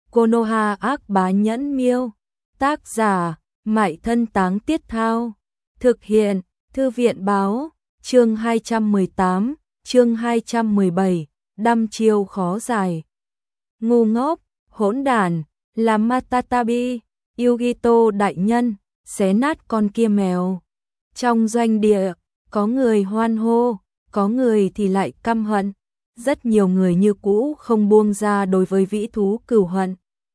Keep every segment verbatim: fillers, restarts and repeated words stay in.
Konoha ác bá nhẫn miêu. Tác giả, Mại Thân Táng Tiết Thao. Thực hiện, Thư viện báo, chương hai trăm mười tám, chương hai trăm mười bảy, đăm chiêu khó giải. Ngu ngốc, hỗn đản, là Matatabi, Yugito đại nhân, xé nát con kia mèo. Trong doanh địa, có người hoan hô, có người thì lại căm hận. Rất nhiều người như cũ không buông ra đối với vĩ thú cừu hận.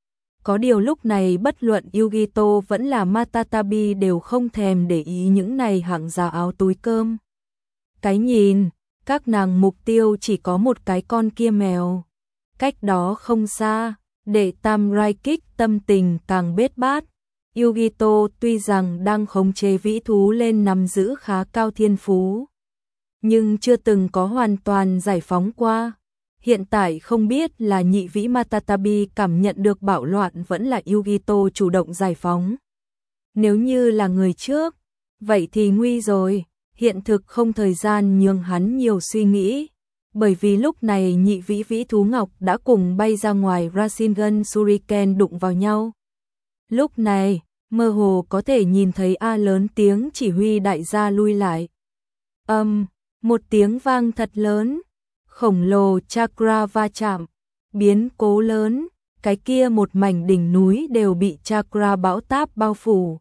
Có điều lúc này bất luận Yugito vẫn là Matatabi đều không thèm để ý những này hạng giá áo túi cơm. Cái nhìn, các nàng mục tiêu chỉ có một cái con kia mèo. Cách đó không xa, để Tam Rai kích tâm tình càng bết bát. Yugito tuy rằng đang khống chế vĩ thú lên nắm giữ khá cao thiên phú, nhưng chưa từng có hoàn toàn giải phóng qua. Hiện tại không biết là nhị vĩ Matatabi cảm nhận được bạo loạn vẫn là Yugito chủ động giải phóng. Nếu như là người trước, vậy thì nguy rồi, hiện thực không thời gian nhường hắn nhiều suy nghĩ. Bởi vì lúc này nhị vĩ vĩ thú ngọc đã cùng bay ra ngoài Rasengan Shuriken đụng vào nhau. Lúc này, mơ hồ có thể nhìn thấy A lớn tiếng chỉ huy đại gia lui lại. Âm, um, một tiếng vang thật lớn, khổng lồ chakra va chạm, biến cố lớn, cái kia một mảnh đỉnh núi đều bị chakra bão táp bao phủ.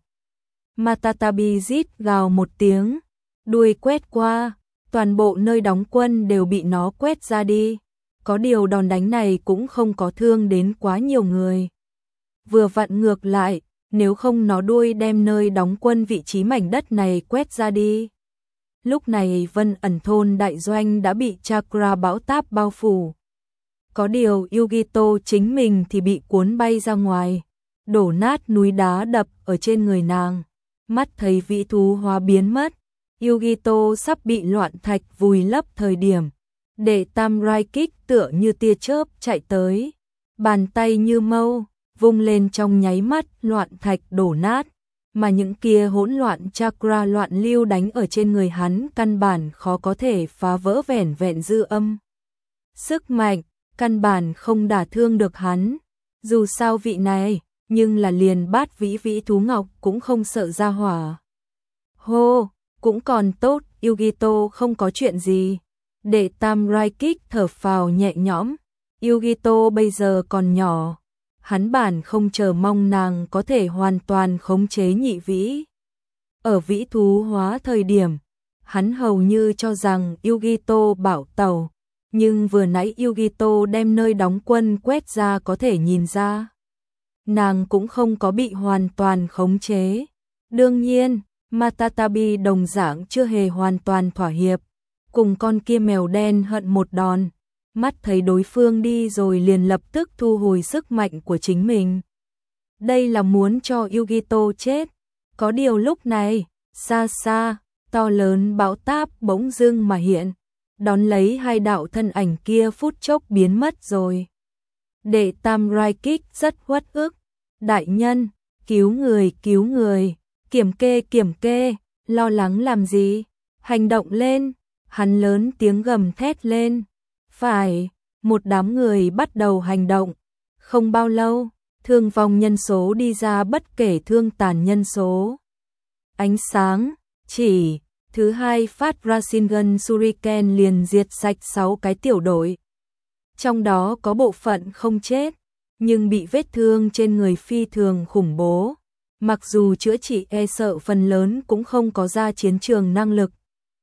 Matatabi rít gào một tiếng, đuôi quét qua, toàn bộ nơi đóng quân đều bị nó quét ra đi. Có điều đòn đánh này cũng không có thương đến quá nhiều người. Vừa vặn ngược lại, nếu không nó đuôi đem nơi đóng quân vị trí mảnh đất này quét ra đi. Lúc này Vân Ẩn thôn đại doanh đã bị chakra bão táp bao phủ. Có điều Yugito chính mình thì bị cuốn bay ra ngoài, đổ nát núi đá đập ở trên người nàng. Mắt thấy vĩ thú hóa biến mất, Yugito sắp bị loạn thạch vùi lấp thời điểm. Để Tam Rai kích tựa như tia chớp chạy tới, bàn tay như mâu, vung lên trong nháy mắt loạn thạch đổ nát. Mà những kia hỗn loạn chakra loạn lưu đánh ở trên người hắn căn bản khó có thể phá vỡ vẻn vẹn dư âm. Sức mạnh, căn bản không đả thương được hắn. Dù sao vị này, nhưng là liền bát vĩ vĩ thú ngọc cũng không sợ ra hỏa. Hô, cũng còn tốt, Yugito không có chuyện gì. Để Tam Rai kích thở phào nhẹ nhõm. Yugito bây giờ còn nhỏ. Hắn bản không chờ mong nàng có thể hoàn toàn khống chế nhị vĩ. Ở vĩ thú hóa thời điểm, hắn hầu như cho rằng Yugito bảo tàu, nhưng vừa nãy Yugito đem nơi đóng quân quét ra có thể nhìn ra. Nàng cũng không có bị hoàn toàn khống chế. Đương nhiên, Matatabi đồng dạng chưa hề hoàn toàn thỏa hiệp, cùng con kia mèo đen hận một đòn. Mắt thấy đối phương đi rồi liền lập tức thu hồi sức mạnh của chính mình. Đây là muốn cho Yugito chết. Có điều lúc này, xa xa, to lớn bão táp bỗng dưng mà hiện, đón lấy hai đạo thân ảnh kia phút chốc biến mất rồi. Để Tam Rai kích rất uất ức. Đại nhân, cứu người cứu người, kiểm kê kiểm kê, lo lắng làm gì, hành động lên, hắn lớn tiếng gầm thét lên. Phải, một đám người bắt đầu hành động. Không bao lâu, thương vong nhân số đi ra bất kể thương tàn nhân số. Ánh sáng, chỉ, thứ hai phát Rasengan Shuriken liền diệt sạch sáu cái tiểu đội. Trong đó có bộ phận không chết, nhưng bị vết thương trên người phi thường khủng bố. Mặc dù chữa trị e sợ phần lớn cũng không có ra chiến trường năng lực.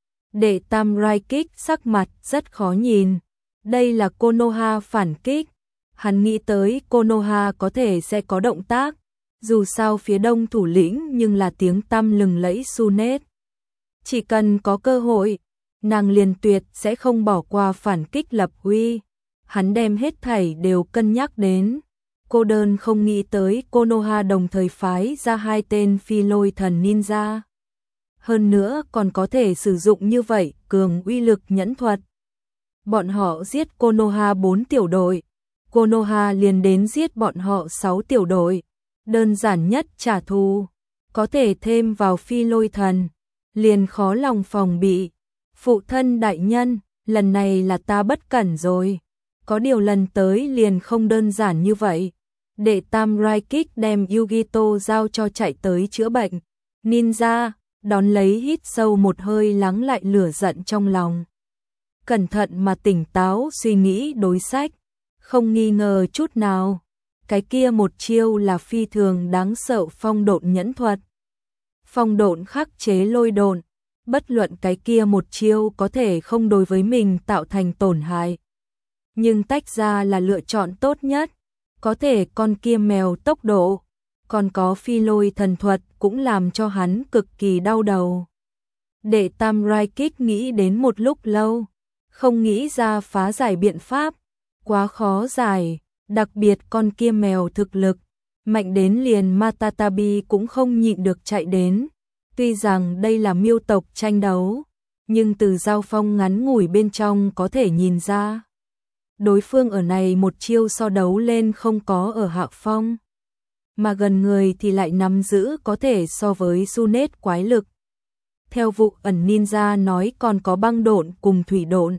Để Tam Rai kích sắc mặt rất khó nhìn. Đây là Konoha phản kích. Hắn nghĩ tới Konoha có thể sẽ có động tác. Dù sao phía đông thủ lĩnh nhưng là tiếng tăm lừng lẫy Sunet. Chỉ cần có cơ hội, nàng liền tuyệt sẽ không bỏ qua phản kích lập uy. Hắn đem hết thảy đều cân nhắc đến. Cô đơn không nghĩ tới Konoha đồng thời phái ra hai tên phi lôi thần ninja. Hơn nữa còn có thể sử dụng như vậy cường uy lực nhẫn thuật. Bọn họ giết Konoha bốn tiểu đội, Konoha liền đến giết bọn họ sáu tiểu đội. Đơn giản nhất trả thù, có thể thêm vào phi lôi thần, liền khó lòng phòng bị. Phụ thân đại nhân, lần này là ta bất cẩn rồi. Có điều lần tới liền không đơn giản như vậy. Đệ tam Rai Kích đem Yugito giao cho chạy tới chữa bệnh. Ninja, đón lấy hít sâu một hơi lắng lại lửa giận trong lòng. Cẩn thận mà tỉnh táo suy nghĩ đối sách, không nghi ngờ chút nào. Cái kia một chiêu là phi thường đáng sợ phong độn nhẫn thuật. Phong độn khắc chế lôi độn, bất luận cái kia một chiêu có thể không đối với mình tạo thành tổn hại. Nhưng tách ra là lựa chọn tốt nhất, có thể con kia mèo tốc độ, còn có phi lôi thần thuật cũng làm cho hắn cực kỳ đau đầu. Đệ tam Rai Kích nghĩ đến một lúc lâu, không nghĩ ra phá giải biện pháp, quá khó giải, đặc biệt con kia mèo thực lực, mạnh đến liền Matatabi cũng không nhịn được chạy đến. Tuy rằng đây là miêu tộc tranh đấu, nhưng từ giao phong ngắn ngủi bên trong có thể nhìn ra. Đối phương ở này một chiêu so đấu lên không có ở hạ phong, mà gần người thì lại nắm giữ có thể so với Sunet quái lực. Theo vụ ẩn ninja nói còn có băng độn cùng thủy độn.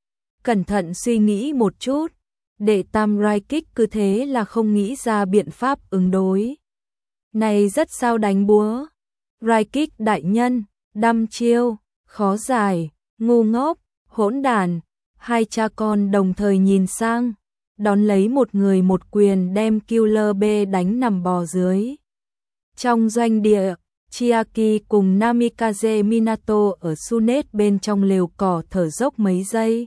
Cẩn thận suy nghĩ một chút, đệ tam Rai Kích cứ thế là không nghĩ ra biện pháp ứng đối. Này rất sao đánh búa. Rai Kích đại nhân, đăm chiêu, khó giải, ngu ngốc, hỗn đản. Hai cha con đồng thời nhìn sang, đón lấy một người một quyền đem Killer B đánh nằm bò dưới. Trong doanh địa, Chiaki cùng Namikaze Minato ở Sunet bên trong lều cỏ thở dốc mấy giây.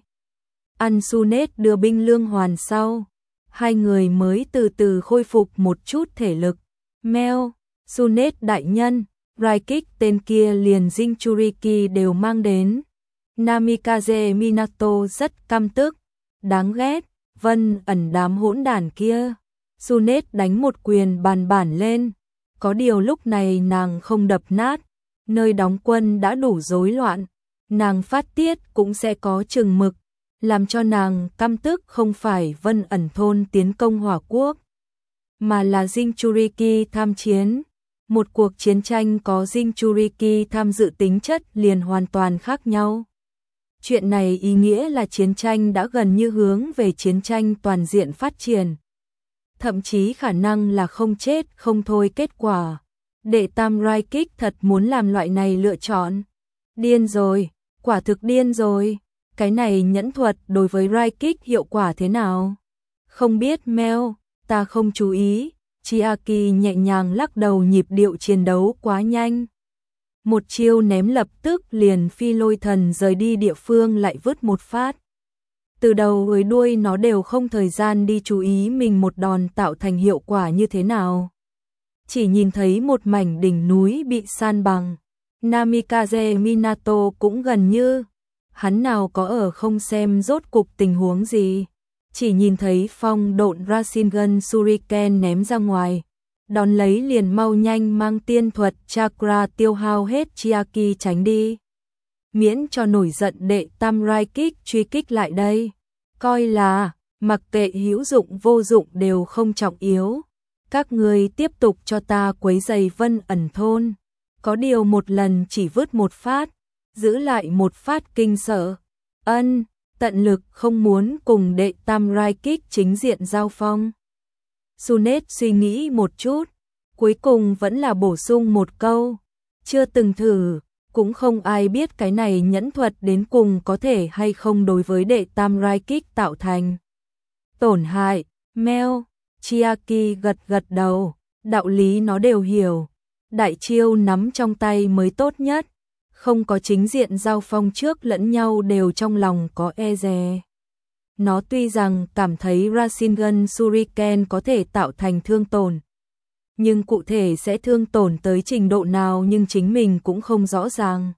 Ăn Sunet đưa binh lương hoàn sau, hai người mới từ từ khôi phục một chút thể lực. Meo, Sunet đại nhân, Rai Kích tên kia liền Jinchuriki đều mang đến. Namikaze Minato rất căm tức, đáng ghét, Vân ẩn đám hỗn đản kia. Sunet đánh một quyền bàn bản lên, có điều lúc này nàng không đập nát, nơi đóng quân đã đủ rối loạn, nàng phát tiết cũng sẽ có chừng mực, làm cho nàng căm tức không phải Vân ẩn thôn tiến công Hỏa Quốc, mà là Jinchuriki tham chiến. Một cuộc chiến tranh có Jinchuriki tham dự tính chất liền hoàn toàn khác nhau. Chuyện này ý nghĩa là chiến tranh đã gần như hướng về chiến tranh toàn diện phát triển. Thậm chí khả năng là không chết không thôi kết quả. Đệ tam Rai Kích thật muốn làm loại này lựa chọn. Điên rồi, quả thực điên rồi. Cái này nhẫn thuật đối với Rai Kích hiệu quả thế nào? Không biết Meo, ta không chú ý. Chiaki nhẹ nhàng lắc đầu, nhịp điệu chiến đấu quá nhanh. Một chiêu ném lập tức liền phi lôi thần rời đi địa phương lại vứt một phát. Từ đầu tới đuôi nó đều không thời gian đi chú ý mình một đòn tạo thành hiệu quả như thế nào. Chỉ nhìn thấy một mảnh đỉnh núi bị san bằng. Namikaze Minato cũng gần như, hắn nào có ở không xem rốt cục tình huống gì. Chỉ nhìn thấy phong độn Rasengan Shuriken ném ra ngoài, đón lấy liền mau nhanh mang tiên thuật chakra tiêu hao hết Chiaki tránh đi. Miễn cho nổi giận đệ tam Rai Kích truy kích lại đây. Coi là, mặc kệ hữu dụng vô dụng đều không trọng yếu. Các người tiếp tục cho ta quấy rầy Vân ẩn thôn. Có điều một lần chỉ vứt một phát, giữ lại một phát kinh sợ. Ân, tận lực không muốn cùng đệ tam Rai Kích chính diện giao phong. Sunet suy nghĩ một chút, cuối cùng vẫn là bổ sung một câu. Chưa từng thử, cũng không ai biết cái này nhẫn thuật đến cùng có thể hay không đối với đệ tam Rai Kích tạo thành tổn hại. Meo, Chiaki gật gật đầu, đạo lý nó đều hiểu. Đại chiêu nắm trong tay mới tốt nhất, không có chính diện giao phong trước lẫn nhau đều trong lòng có e dè. Nó tuy rằng cảm thấy Rasengan Shuriken có thể tạo thành thương tổn, nhưng cụ thể sẽ thương tổn tới trình độ nào nhưng chính mình cũng không rõ ràng.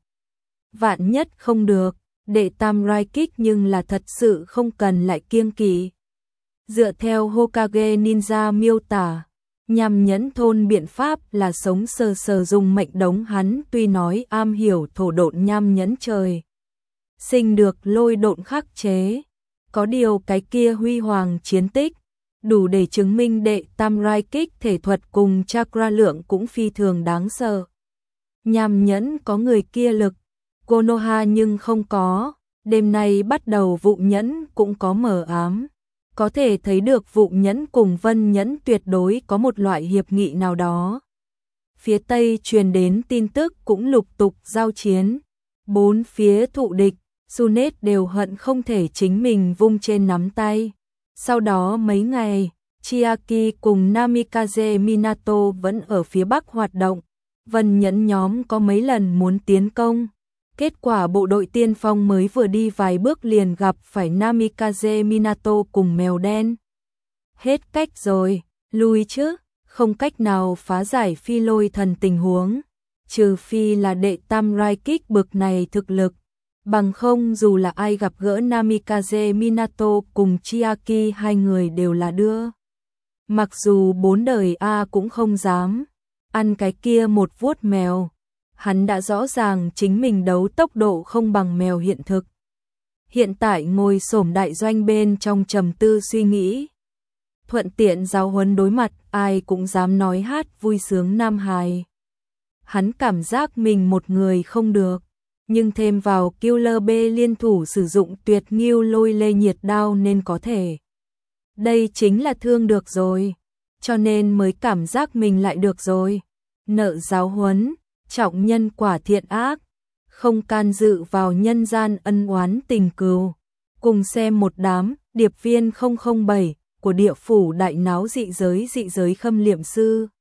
Vạn nhất không được, đệ tam Rai Kích nhưng là thật sự không cần lại kiêng kỵ. Dựa theo Hokage Ninja miêu tả, nhằm nhẫn thôn biện pháp là sống sờ sờ dùng mệnh đống hắn, tuy nói am hiểu thổ độn nham nhẫn trời sinh được lôi độn khắc chế, có điều cái kia huy hoàng chiến tích đủ để chứng minh đệ tam Rai Kích thể thuật cùng chakra lượng cũng phi thường đáng sợ. Nham nhẫn có người kia lực, Konoha nhưng không có. Đêm nay bắt đầu vụ nhẫn cũng có mờ ám, Có thể thấy được Vụ Nhẫn cùng Vân Nhẫn tuyệt đối có một loại hiệp nghị nào đó. Phía Tây truyền đến tin tức cũng lục tục giao chiến. Bốn phía thụ địch, Junet đều hận không thể chính mình vung trên nắm tay. Sau đó mấy ngày, Chiaki cùng Namikaze Minato vẫn ở phía Bắc hoạt động. Vân Nhẫn nhóm có mấy lần muốn tiến công. Kết quả bộ đội tiên phong mới vừa đi vài bước liền gặp phải Namikaze Minato cùng mèo đen. Hết cách rồi, lui chứ, không cách nào phá giải phi lôi thần tình huống. Trừ phi là đệ tam rai kích bực này thực lực. Bằng không dù là ai gặp gỡ Namikaze Minato cùng Chiaki hai người đều là đưa. Mặc dù bốn đời A cũng không dám ăn cái kia một vuốt mèo. Hắn đã rõ ràng chính mình đấu tốc độ không bằng mèo hiện thực. Hiện tại ngồi xổm đại doanh bên trong trầm tư suy nghĩ. Thuận tiện giáo huấn đối mặt, ai cũng dám nói hát vui sướng Nam Hài. Hắn cảm giác mình một người không được, nhưng thêm vào Killer B liên thủ sử dụng tuyệt nghiêu lôi lê nhiệt đao nên có thể. Đây chính là thương được rồi, cho nên mới cảm giác mình lại được rồi. Nợ giáo huấn, trọng nhân quả thiện ác, không can dự vào nhân gian ân oán tình cừu. Cùng xem một đám điệp viên không không bảy của địa phủ đại náo dị giới dị giới khâm liệm sư.